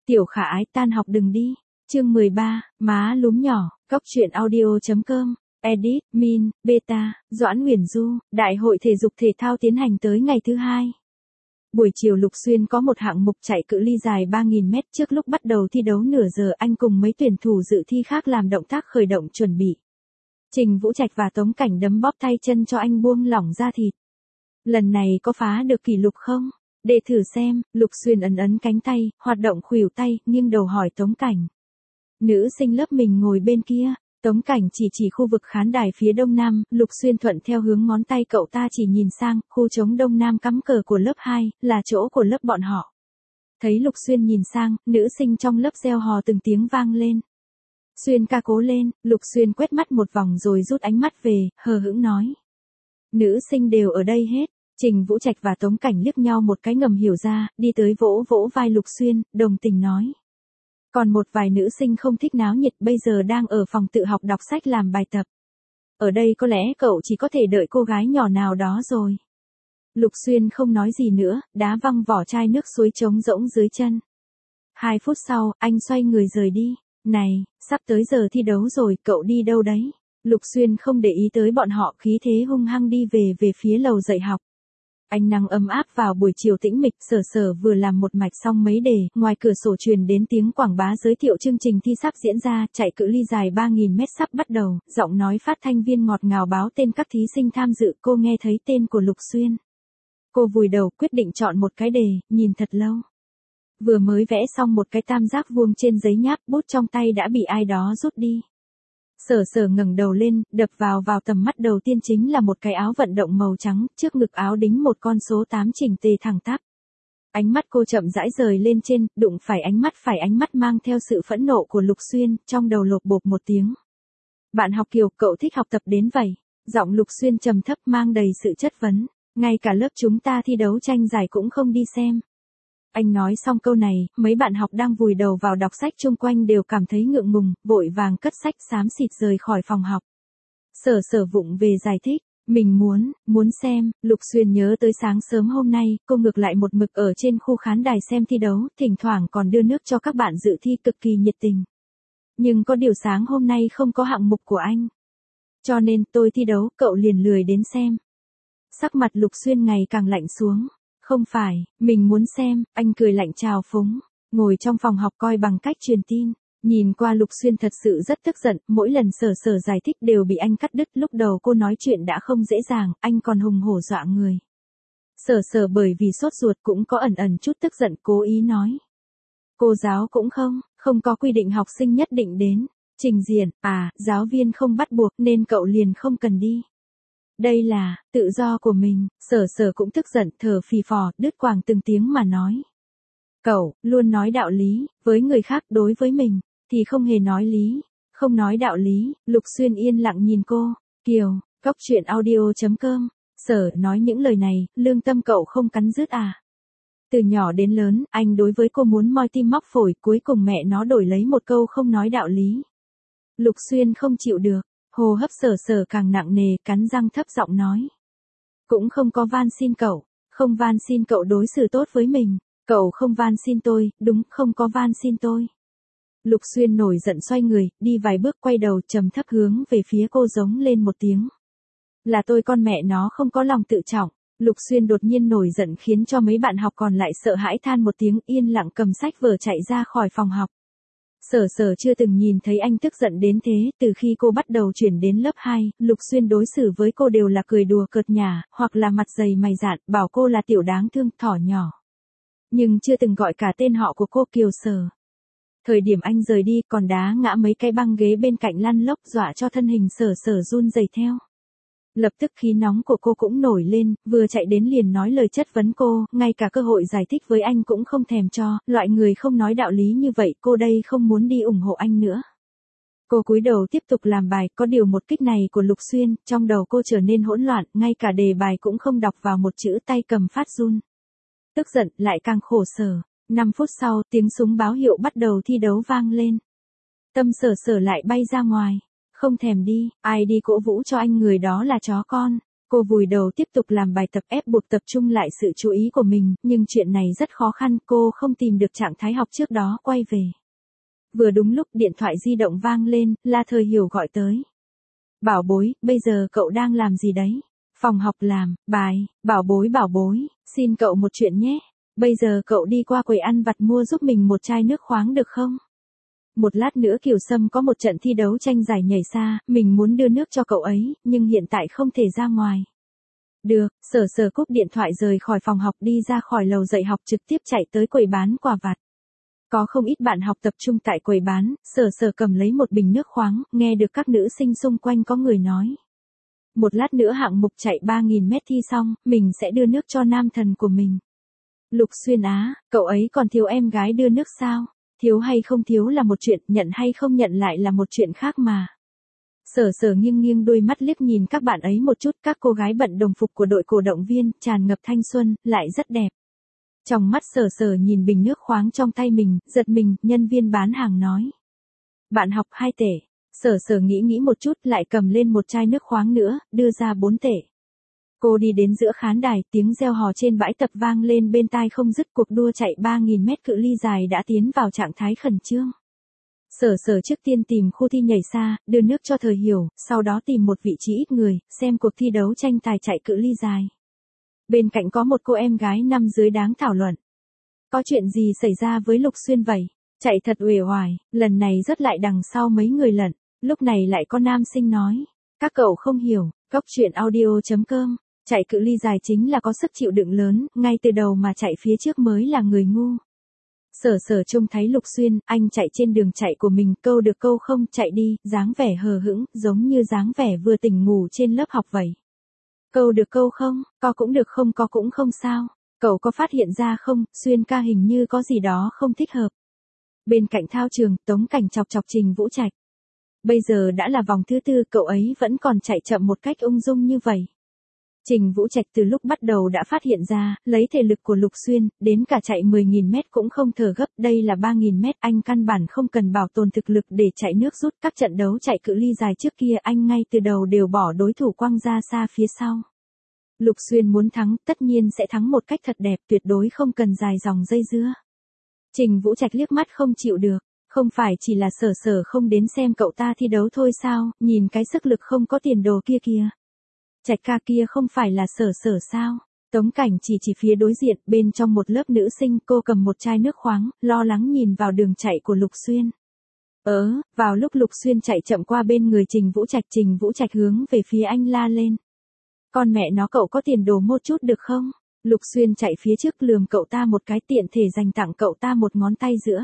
Tiểu Khả Ái tan học đừng đi. Chương 13, má lúm nhỏ, Cóc truyện audio.com, edit, min, beta, Doãn Uyển Du, đại hội thể dục thể thao tiến hành tới ngày thứ 2. Buổi chiều Lục Xuyên có một hạng mục chạy cự ly dài 3.000 mét, trước lúc bắt đầu thi đấu nửa giờ anh cùng mấy tuyển thủ dự thi khác làm động tác khởi động chuẩn bị. Trình Vũ Trạch và Tống Cảnh đấm bóp tay chân cho anh buông lỏng ra thịt. Lần này có phá được kỷ lục không? Để thử xem. Lục Xuyên ấn cánh tay, hoạt động khuỷu tay, nghiêng đầu hỏi Tống Cảnh. Nữ sinh lớp mình ngồi bên kia. Tống Cảnh chỉ khu vực khán đài phía đông nam, Lục Xuyên thuận theo hướng ngón tay cậu ta chỉ nhìn sang, khu trống đông nam cắm cờ của lớp 2, là chỗ của lớp bọn họ. Thấy Lục Xuyên nhìn sang, nữ sinh trong lớp reo hò từng tiếng vang lên. Xuyên ca cố lên. Lục Xuyên quét mắt một vòng rồi rút ánh mắt về, hờ hững nói. Nữ sinh đều ở đây hết. Trình Vũ Trạch và Tống Cảnh liếc nhau một cái ngầm hiểu ra, đi tới vỗ vỗ vai Lục Xuyên, đồng tình nói. Còn một vài nữ sinh không thích náo nhiệt, bây giờ đang ở phòng tự học đọc sách làm bài tập. Ở đây có lẽ cậu chỉ có thể đợi cô gái nhỏ nào đó rồi. Lục Xuyên không nói gì nữa, đá văng vỏ chai nước suối trống rỗng dưới chân. 2 phút sau, anh xoay người rời đi. Này, sắp tới giờ thi đấu rồi, cậu đi đâu đấy? Lục Xuyên không để ý tới bọn họ, khí thế hung hăng đi về phía lầu dạy học. Ánh nắng ấm áp vào buổi chiều tĩnh mịch, Sở vừa làm một mạch xong mấy đề, ngoài cửa sổ truyền đến tiếng quảng bá giới thiệu chương trình thi sắp diễn ra, chạy cự ly dài 3.000 mét sắp bắt đầu, giọng nói phát thanh viên ngọt ngào báo tên các thí sinh tham dự, cô nghe thấy tên của Lục Xuyên. Cô vùi đầu quyết định chọn một cái đề, nhìn thật lâu. Vừa mới vẽ xong một cái tam giác vuông trên giấy nháp, bút trong tay đã bị ai đó rút đi. Sở ngẩng đầu lên, đập vào tầm mắt đầu tiên chính là một cái áo vận động màu trắng, trước ngực áo đính một con số 8 chỉnh tề thẳng tắp. Ánh mắt cô chậm rãi rời lên trên, đụng phải ánh mắt mang theo sự phẫn nộ của Lục Xuyên, trong đầu lộp bộp một tiếng. Bạn học Kiều, cậu thích học tập đến vậy? Giọng Lục Xuyên trầm thấp mang đầy sự chất vấn, ngay cả lớp chúng ta thi đấu tranh giải cũng không đi xem. Anh nói xong câu này, mấy bạn học đang vùi đầu vào đọc sách chung quanh đều cảm thấy ngượng ngùng, vội vàng cất sách xám xịt rời khỏi phòng học. Sở vụng về giải thích, mình muốn xem. Lục Xuyên nhớ tới sáng sớm hôm nay, cô ngược lại một mực ở trên khu khán đài xem thi đấu, thỉnh thoảng còn đưa nước cho các bạn dự thi cực kỳ nhiệt tình. Nhưng có điều sáng hôm nay không có hạng mục của anh. Cho nên tôi thi đấu, cậu liền lười đến xem. Sắc mặt Lục Xuyên ngày càng lạnh xuống. Không phải, mình muốn xem, anh cười lạnh trào phúng, ngồi trong phòng học coi bằng cách truyền tin. Nhìn qua Lục Xuyên thật sự rất tức giận, mỗi lần Sở giải thích đều bị anh cắt đứt, lúc đầu cô nói chuyện đã không dễ dàng, anh còn hùng hổ dọa người. Sở bởi vì sốt ruột cũng có ẩn chút tức giận, cố ý nói. Cô giáo cũng không có quy định học sinh nhất định đến trình diện, giáo viên không bắt buộc nên cậu liền không cần đi. Đây là tự do của mình. Sở cũng tức giận, thở phì phò, đứt quãng từng tiếng mà nói. Cậu luôn nói đạo lý, với người khác, đối với mình thì không hề nói lý, không nói đạo lý. Lục Xuyên yên lặng nhìn cô. Kiều, Cóc truyện audio.com. Sở nói những lời này, lương tâm cậu không cắn rứt à? Từ nhỏ đến lớn, anh đối với cô muốn moi tim móc phổi, cuối cùng mẹ nó đổi lấy một câu không nói đạo lý. Lục Xuyên không chịu được. Hô hấp Sở càng nặng nề, cắn răng thấp giọng nói. Cũng không có van xin cậu, không van xin cậu đối xử tốt với mình, cậu không van xin tôi, đúng, không có van xin tôi. Lục Xuyên nổi giận xoay người, đi vài bước quay đầu trầm thấp hướng về phía cô giống lên một tiếng. Là tôi con mẹ nó không có lòng tự trọng. Lục Xuyên đột nhiên nổi giận khiến cho mấy bạn học còn lại sợ hãi than một tiếng, yên lặng cầm sách vở chạy ra khỏi phòng học. Sở chưa từng nhìn thấy anh tức giận đến thế, từ khi cô bắt đầu chuyển đến lớp 2, Lục Xuyên đối xử với cô đều là cười đùa cợt nhả, hoặc là mặt dày mày dạn, bảo cô là tiểu đáng thương, thỏ nhỏ. Nhưng chưa từng gọi cả tên họ của cô Kiều Sở. Thời điểm anh rời đi còn đá ngã mấy cái băng ghế bên cạnh lăn lóc, dọa cho thân hình Sở run rẩy theo. Lập tức khí nóng của cô cũng nổi lên, vừa chạy đến liền nói lời chất vấn cô, ngay cả cơ hội giải thích với anh cũng không thèm cho, loại người không nói đạo lý như vậy, cô đây không muốn đi ủng hộ anh nữa. Cô cúi đầu tiếp tục làm bài, có điều một kích này của Lục Xuyên, trong đầu cô trở nên hỗn loạn, ngay cả đề bài cũng không đọc vào một chữ, tay cầm phát run. Tức giận, lại càng khổ sở. 5 phút sau, tiếng súng báo hiệu bắt đầu thi đấu vang lên. Tâm Sở lại bay ra ngoài. Không thèm đi, ai đi cổ vũ cho anh, người đó là chó con. Cô vùi đầu tiếp tục làm bài tập ép buộc tập trung lại sự chú ý của mình, nhưng chuyện này rất khó khăn, cô không tìm được trạng thái học trước đó quay về. Vừa đúng lúc điện thoại di động vang lên, là Thời Hiểu gọi tới. Bảo bối, bây giờ cậu đang làm gì đấy? Phòng học làm, bài, bảo bối, xin cậu một chuyện nhé. Bây giờ cậu đi qua quầy ăn vặt mua giúp mình một chai nước khoáng được không? Một lát nữa Kiều Sâm có một trận thi đấu tranh giải nhảy xa, mình muốn đưa nước cho cậu ấy, nhưng hiện tại không thể ra ngoài. Được, Sở Sở cúp điện thoại rời khỏi phòng học đi ra khỏi lầu dạy học trực tiếp chạy tới quầy bán quà vặt. Có không ít bạn học tập trung tại quầy bán, Sở Sở cầm lấy một bình nước khoáng, nghe được các nữ sinh xung quanh có người nói. Một lát nữa hạng mục chạy 3.000 mét thi xong, mình sẽ đưa nước cho nam thần của mình. Lục Xuyên á, cậu ấy còn thiếu em gái đưa nước sao? Thiếu hay không thiếu là một chuyện, nhận hay không nhận lại là một chuyện khác mà. Sở Sở nghiêng nghiêng đôi mắt liếc nhìn các bạn ấy một chút, các cô gái bận đồng phục của đội cổ động viên, tràn ngập thanh xuân, lại rất đẹp. Trong mắt Sở Sở nhìn bình nước khoáng trong tay mình, giật mình, nhân viên bán hàng nói. Bạn học 2 tệ. Sở Sở nghĩ một chút, lại cầm lên một chai nước khoáng nữa, đưa ra 4 tệ. Cô đi đến giữa khán đài, tiếng reo hò trên bãi tập vang lên bên tai không dứt, cuộc đua chạy 3.000 mét cự ly dài đã tiến vào trạng thái khẩn trương. Sở Sở trước tiên tìm khu thi nhảy xa, đưa nước cho Thời Hiểu, sau đó tìm một vị trí ít người, xem cuộc thi đấu tranh tài chạy cự ly dài. Bên cạnh có một cô em gái năm dưới đáng thảo luận. Có chuyện gì xảy ra với Lục Xuyên vậy? Chạy thật uể oải, lần này rớt lại đằng sau mấy người lận. Lúc này lại có nam sinh nói. Các cậu không hiểu, Cóc Truyện Audio.com. Chạy cự ly dài chính là có sức chịu đựng lớn, ngay từ đầu mà chạy phía trước mới là người ngu. Sở Sở trông thấy Lục Xuyên, anh chạy trên đường chạy của mình, câu được câu không, chạy đi, dáng vẻ hờ hững, giống như dáng vẻ vừa tỉnh ngủ trên lớp học vậy. Câu được câu không, có cũng được không có cũng không sao. Cậu có phát hiện ra không, Xuyên ca hình như có gì đó không thích hợp. Bên cạnh thao trường, Tống Cảnh chọc chọc Trình Vũ Trạch. Bây giờ đã là vòng thứ 4, cậu ấy vẫn còn chạy chậm một cách ung dung như vậy. Trình Vũ Trạch từ lúc bắt đầu đã phát hiện ra, lấy thể lực của Lục Xuyên, đến cả chạy 10.000 mét cũng không thở gấp, đây là 3.000 mét, anh căn bản không cần bảo tồn thực lực để chạy nước rút, các trận đấu chạy cự ly dài trước kia anh ngay từ đầu đều bỏ đối thủ quăng ra xa phía sau. Lục Xuyên muốn thắng, tất nhiên sẽ thắng một cách thật đẹp, tuyệt đối không cần dài dòng dây dưa. Trình Vũ Trạch liếc mắt không chịu được, không phải chỉ là Sở Sở không đến xem cậu ta thi đấu thôi sao, nhìn cái sức lực không có tiền đồ kia kìa. Trạch ca kia không phải là Sở Sở sao? Tống Cảnh chỉ phía đối diện, bên trong một lớp nữ sinh, cô cầm một chai nước khoáng, lo lắng nhìn vào đường chạy của Lục Xuyên. Vào lúc Lục Xuyên chạy chậm qua bên người Trình Vũ Trạch hướng về phía anh la lên. Con mẹ nó, cậu có tiền đồ một chút được không? Lục Xuyên chạy phía trước lườm cậu ta một cái, tiện thể dành tặng cậu ta một ngón tay giữa.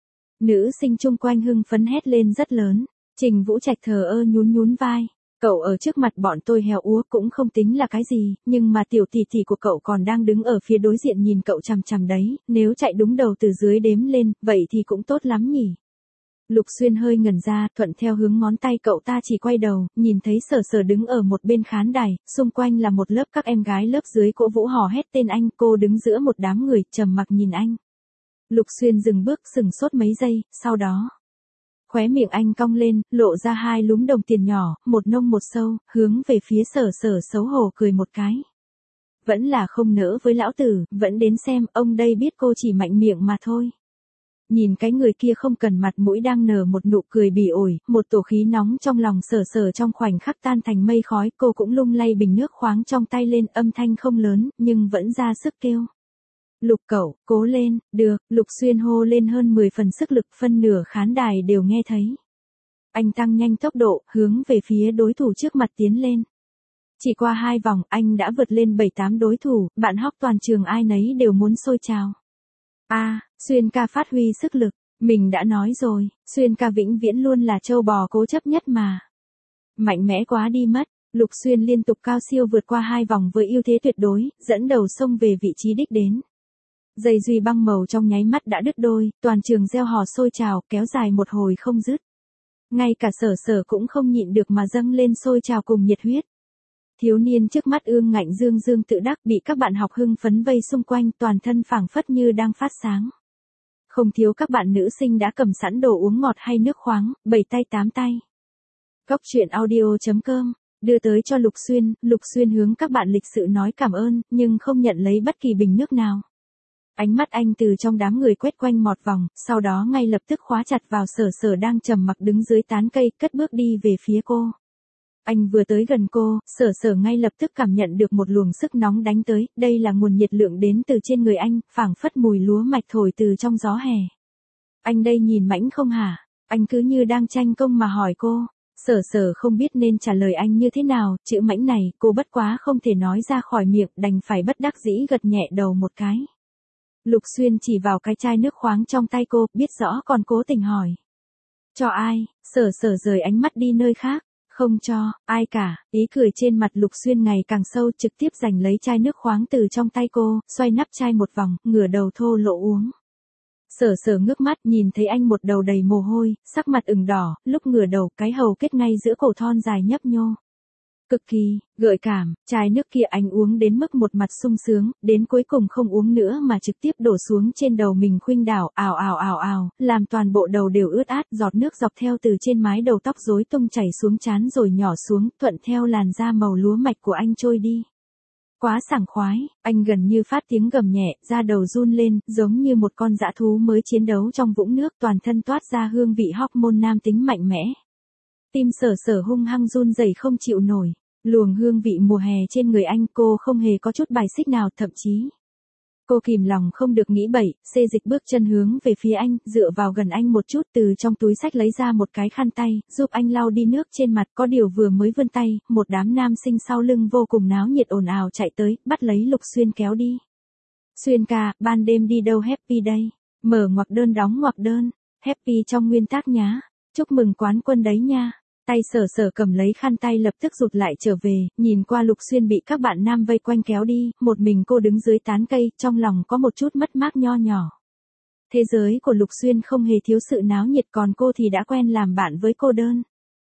Nữ sinh chung quanh hưng phấn hét lên rất lớn. Trình Vũ Trạch thờ ơ nhún vai. Cậu ở trước mặt bọn tôi heo úa cũng không tính là cái gì, nhưng mà tiểu tỷ tỷ của cậu còn đang đứng ở phía đối diện nhìn cậu chằm chằm đấy, nếu chạy đúng đầu từ dưới đếm lên, vậy thì cũng tốt lắm nhỉ. Lục Xuyên hơi ngẩn ra, thuận theo hướng ngón tay cậu ta chỉ quay đầu, nhìn thấy Sở Sở đứng ở một bên khán đài, xung quanh là một lớp các em gái lớp dưới cổ vũ hò hét tên anh, cô đứng giữa một đám người, trầm mặc nhìn anh. Lục Xuyên dừng bước sừng sốt mấy giây, sau đó. Khóe miệng anh cong lên, lộ ra 2 lúm đồng tiền nhỏ, một nông một sâu, hướng về phía Sở Sở xấu hổ cười một cái. Vẫn là không nỡ với lão tử, vẫn đến xem, ông đây biết cô chỉ mạnh miệng mà thôi. Nhìn cái người kia không cần mặt mũi đang nở một nụ cười bỉ ổi, một tổ khí nóng trong lòng Sở Sở trong khoảnh khắc tan thành mây khói, cô cũng lung lay bình nước khoáng trong tay lên, âm thanh không lớn, nhưng vẫn ra sức kêu. Lục cậu, cố lên, được, Lục Xuyên hô lên hơn 10 phần sức lực, phân nửa khán đài đều nghe thấy. Anh tăng nhanh tốc độ, hướng về phía đối thủ trước mặt tiến lên. Chỉ qua 2 vòng, anh đã vượt lên 7-8 đối thủ, bạn hóc toàn trường ai nấy đều muốn sôi trào. Xuyên ca phát huy sức lực, mình đã nói rồi, Xuyên ca vĩnh viễn luôn là trâu bò cố chấp nhất mà. Mạnh mẽ quá đi mất, Lục Xuyên liên tục cao siêu vượt qua 2 vòng với ưu thế tuyệt đối, dẫn đầu xông về vị trí đích đến. Dây duy băng màu trong nháy mắt đã đứt đôi, toàn trường reo hò sôi trào, kéo dài một hồi không dứt. Ngay cả Sở Sở cũng không nhịn được mà dâng lên sôi trào cùng nhiệt huyết. Thiếu niên trước mắt ương ngạnh dương dương tự đắc bị các bạn học hưng phấn vây xung quanh, toàn thân phảng phất như đang phát sáng. Không thiếu các bạn nữ sinh đã cầm sẵn đồ uống ngọt hay nước khoáng, 7 tay 8 tay. Cóc Truyện Audio.com đưa tới cho Lục Xuyên hướng các bạn lịch sự nói cảm ơn, nhưng không nhận lấy bất kỳ bình nước nào. Ánh mắt anh từ trong đám người quét quanh một vòng, sau đó ngay lập tức khóa chặt vào Sở Sở đang trầm mặc đứng dưới tán cây, cất bước đi về phía cô. Anh vừa tới gần cô, Sở Sở ngay lập tức cảm nhận được một luồng sức nóng đánh tới, đây là nguồn nhiệt lượng đến từ trên người anh, phảng phất mùi lúa mạch thổi từ trong gió hè. Anh đây nhìn mãnh không hả? Anh cứ như đang tranh công mà hỏi cô. Sở Sở không biết nên trả lời anh như thế nào, chữ mãnh này, cô bất quá không thể nói ra khỏi miệng, đành phải bất đắc dĩ gật nhẹ đầu một cái. Lục Xuyên chỉ vào cái chai nước khoáng trong tay cô, biết rõ còn cố tình hỏi. Cho ai? Sở Sở rời ánh mắt đi nơi khác. Không cho, ai cả, ý cười trên mặt Lục Xuyên ngày càng sâu, trực tiếp giành lấy chai nước khoáng từ trong tay cô, xoay nắp chai một vòng, ngửa đầu thô lỗ uống. Sở Sở ngước mắt nhìn thấy anh một đầu đầy mồ hôi, sắc mặt ửng đỏ, lúc ngửa đầu cái hầu kết ngay giữa cổ thon dài nhấp nhô. Cực kỳ, gợi cảm, chai nước kia anh uống đến mức một mặt sung sướng, đến cuối cùng không uống nữa mà trực tiếp đổ xuống trên đầu mình khuynh đảo, ào ào ào ào, làm toàn bộ đầu đều ướt át, giọt nước dọc theo từ trên mái đầu tóc rối tung chảy xuống trán rồi nhỏ xuống, thuận theo làn da màu lúa mạch của anh trôi đi. Quá sảng khoái, anh gần như phát tiếng gầm nhẹ, da đầu run lên, giống như một con dã thú mới chiến đấu trong vũng nước, toàn thân toát ra hương vị hormone nam tính mạnh mẽ. Tim Sở Sở hung hăng run rẩy không chịu nổi, luồng hương vị mùa hè trên người anh cô không hề có chút bài xích nào, thậm chí. Cô kìm lòng không được nghĩ bậy, xê dịch bước chân hướng về phía anh, dựa vào gần anh một chút, từ trong túi xách lấy ra một cái khăn tay, giúp anh lau đi nước trên mặt, có điều vừa mới vươn tay, một đám nam sinh sau lưng vô cùng náo nhiệt ồn ào chạy tới, bắt lấy Lục Xuyên kéo đi. Xuyên ca, ban đêm đi đâu happy đây? Mở ngoặc đơn đóng ngoặc đơn, happy trong nguyên tắc nhá, chúc mừng quán quân đấy nha. Tay Sở Sở cầm lấy khăn tay lập tức rụt lại trở về, nhìn qua Lục Xuyên bị các bạn nam vây quanh kéo đi, một mình cô đứng dưới tán cây, trong lòng có một chút mất mát nho nhỏ. Thế giới của Lục Xuyên không hề thiếu sự náo nhiệt, còn cô thì đã quen làm bạn với cô đơn.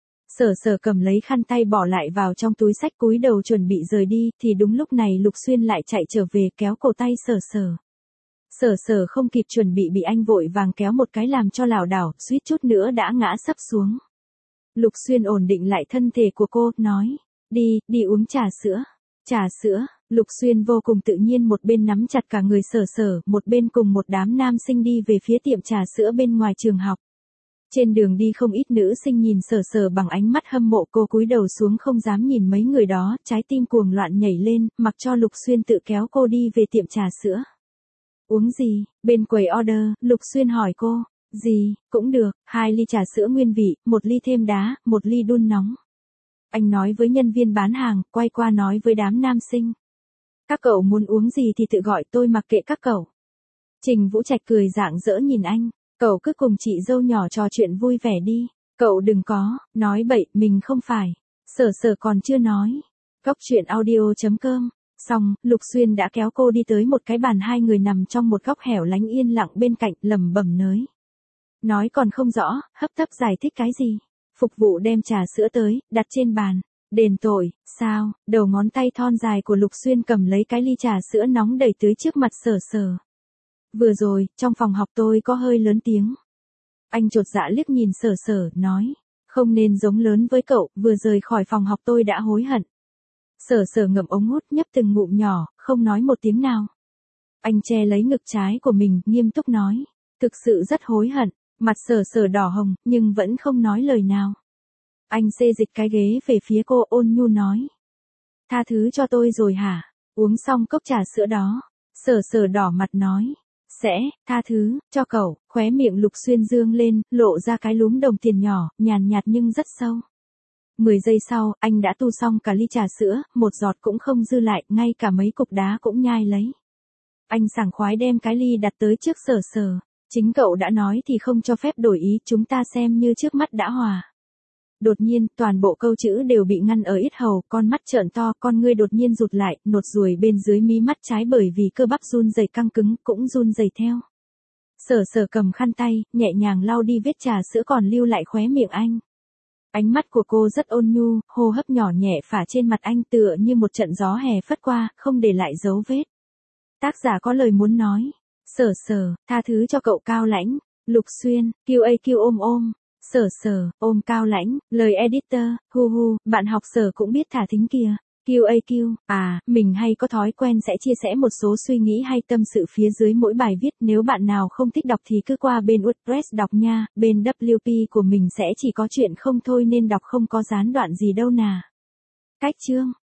Sở Sở cầm lấy khăn tay bỏ lại vào trong túi xách, cúi đầu chuẩn bị rời đi, thì đúng lúc này Lục Xuyên lại chạy trở về kéo cổ tay Sở Sở. Sở Sở không kịp chuẩn bị anh vội vàng kéo một cái làm cho lảo đảo, suýt chút nữa đã ngã sấp xuống. Lục Xuyên ổn định lại thân thể của cô, nói, đi uống trà sữa. Trà sữa, Lục Xuyên vô cùng tự nhiên một bên nắm chặt cả người Sở Sở, một bên cùng một đám nam sinh đi về phía tiệm trà sữa bên ngoài trường học. Trên đường đi không ít nữ sinh nhìn Sở Sở bằng ánh mắt hâm mộ, cô cúi đầu xuống không dám nhìn mấy người đó, trái tim cuồng loạn nhảy lên, mặc cho Lục Xuyên tự kéo cô đi về tiệm trà sữa. Uống gì? Bên quầy order, Lục Xuyên hỏi cô. Gì, cũng được, 2 ly trà sữa nguyên vị, 1 ly thêm đá, 1 ly đun nóng. Anh nói với nhân viên bán hàng, quay qua nói với đám nam sinh. Các cậu muốn uống gì thì tự gọi, tôi mặc kệ các cậu. Trình Vũ Trạch cười rạng rỡ nhìn anh, cậu cứ cùng chị dâu nhỏ trò chuyện vui vẻ đi, cậu đừng có, nói bậy, mình không phải. Sở Sở còn chưa nói. Góc truyện audio.com. Xong, Lục Xuyên đã kéo cô đi tới một cái bàn, 2 người nằm trong một góc hẻo lánh yên lặng bên cạnh, lẩm bẩm nói còn không rõ, hấp tấp giải thích cái gì. Phục vụ đem trà sữa tới, đặt trên bàn. Đền tội, sao? Đầu ngón tay thon dài của Lục Xuyên cầm lấy cái ly trà sữa nóng đẩy tưới trước mặt Sở Sở. Vừa rồi, trong phòng học tôi có hơi lớn tiếng. Anh chột dạ liếc nhìn Sở Sở, nói. Không nên giống lớn với cậu, vừa rời khỏi phòng học tôi đã hối hận. Sở Sở ngậm ống hút nhấp từng ngụm nhỏ, không nói một tiếng nào. Anh che lấy ngực trái của mình, nghiêm túc nói. Thực sự rất hối hận. Mặt Sở Sở đỏ hồng, nhưng vẫn không nói lời nào. Anh xê dịch cái ghế về phía cô, ôn nhu nói. Tha thứ cho tôi rồi hả? Uống xong cốc trà sữa đó. Sở Sở đỏ mặt nói. Sẽ, tha thứ, cho cậu. Khóe miệng Lục Xuyên dương lên, lộ ra cái lúm đồng tiền nhỏ, nhàn nhạt nhưng rất sâu. 10 giây sau, anh đã tu xong cả ly trà sữa, một giọt cũng không dư lại, ngay cả mấy cục đá cũng nhai lấy. Anh sảng khoái đem cái ly đặt tới trước Sở Sở. Chính cậu đã nói thì không cho phép đổi ý, chúng ta xem như trước mắt đã hòa. Đột nhiên, toàn bộ câu chữ đều bị ngăn ở yết hầu, con mắt trợn to, con ngươi đột nhiên rụt lại, nốt ruồi bên dưới mí mắt trái bởi vì cơ bắp run rẩy căng cứng, cũng run rẩy theo. Sở Sở cầm khăn tay, nhẹ nhàng lau đi vết trà sữa còn lưu lại khóe miệng anh. Ánh mắt của cô rất ôn nhu, hô hấp nhỏ nhẹ phả trên mặt anh tựa như một trận gió hè phất qua, không để lại dấu vết. Tác giả có lời muốn nói. Sở Sở, tha thứ cho cậu cao lãnh. Lục Xuyên, QAQ ôm ôm. Sở, ôm cao lãnh, lời editor, bạn học Sở cũng biết thả thính kìa. QAQ, mình hay có thói quen sẽ chia sẻ một số suy nghĩ hay tâm sự phía dưới mỗi bài viết, nếu bạn nào không thích đọc thì cứ qua bên WordPress đọc nha, bên WP của mình sẽ chỉ có chuyện không thôi nên đọc không có gián đoạn gì đâu nà. Cách chương